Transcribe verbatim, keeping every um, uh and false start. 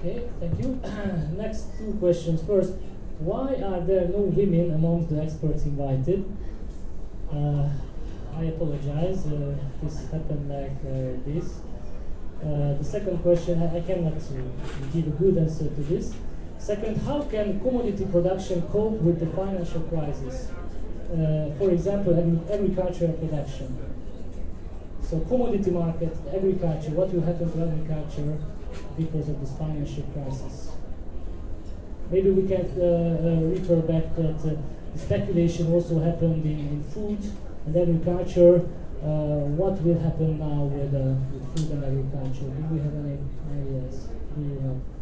Okay, thank you. Next two questions. First, why are there no women among the experts invited? Uh, I apologize, uh, this happened like uh, this. Uh, the second question, I, I cannot uh, give a good answer to this. Second, how can commodity production cope with the financial crisis? Uh, for example, agricultural production. So commodity market, agriculture, what will happen to agriculture because of this financial crisis? Maybe we can uh, uh, refer back that uh, the speculation also happened in, in food and agriculture. Uh, what will happen now with, uh, with food and agriculture? Do we have any ideas? Do you have?